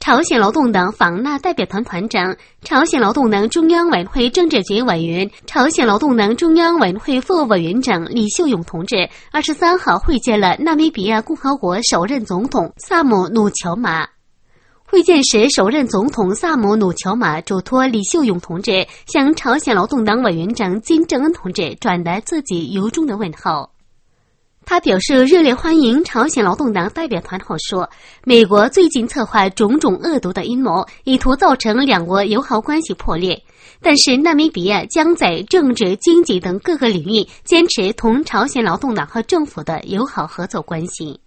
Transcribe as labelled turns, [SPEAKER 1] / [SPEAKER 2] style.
[SPEAKER 1] 朝鲜劳动党访纳代表团团长、朝鲜劳动党中央委员会政治局委员、朝鲜劳动党中央委员会副委员长李秀勇同志23号会见了纳米比亚共和国首任总统萨姆努乔马。会见时，首任总统萨姆努乔马嘱托李秀勇同志向朝鲜劳动党委员长金正恩同志转达自己由衷的问候。他表示热烈欢迎朝鲜劳动党代表团后说，美国最近策划种种恶毒的阴谋，意图造成两国友好关系破裂。但是纳米比亚将在政治、经济等各个领域坚持同朝鲜劳动党和政府的友好合作关系。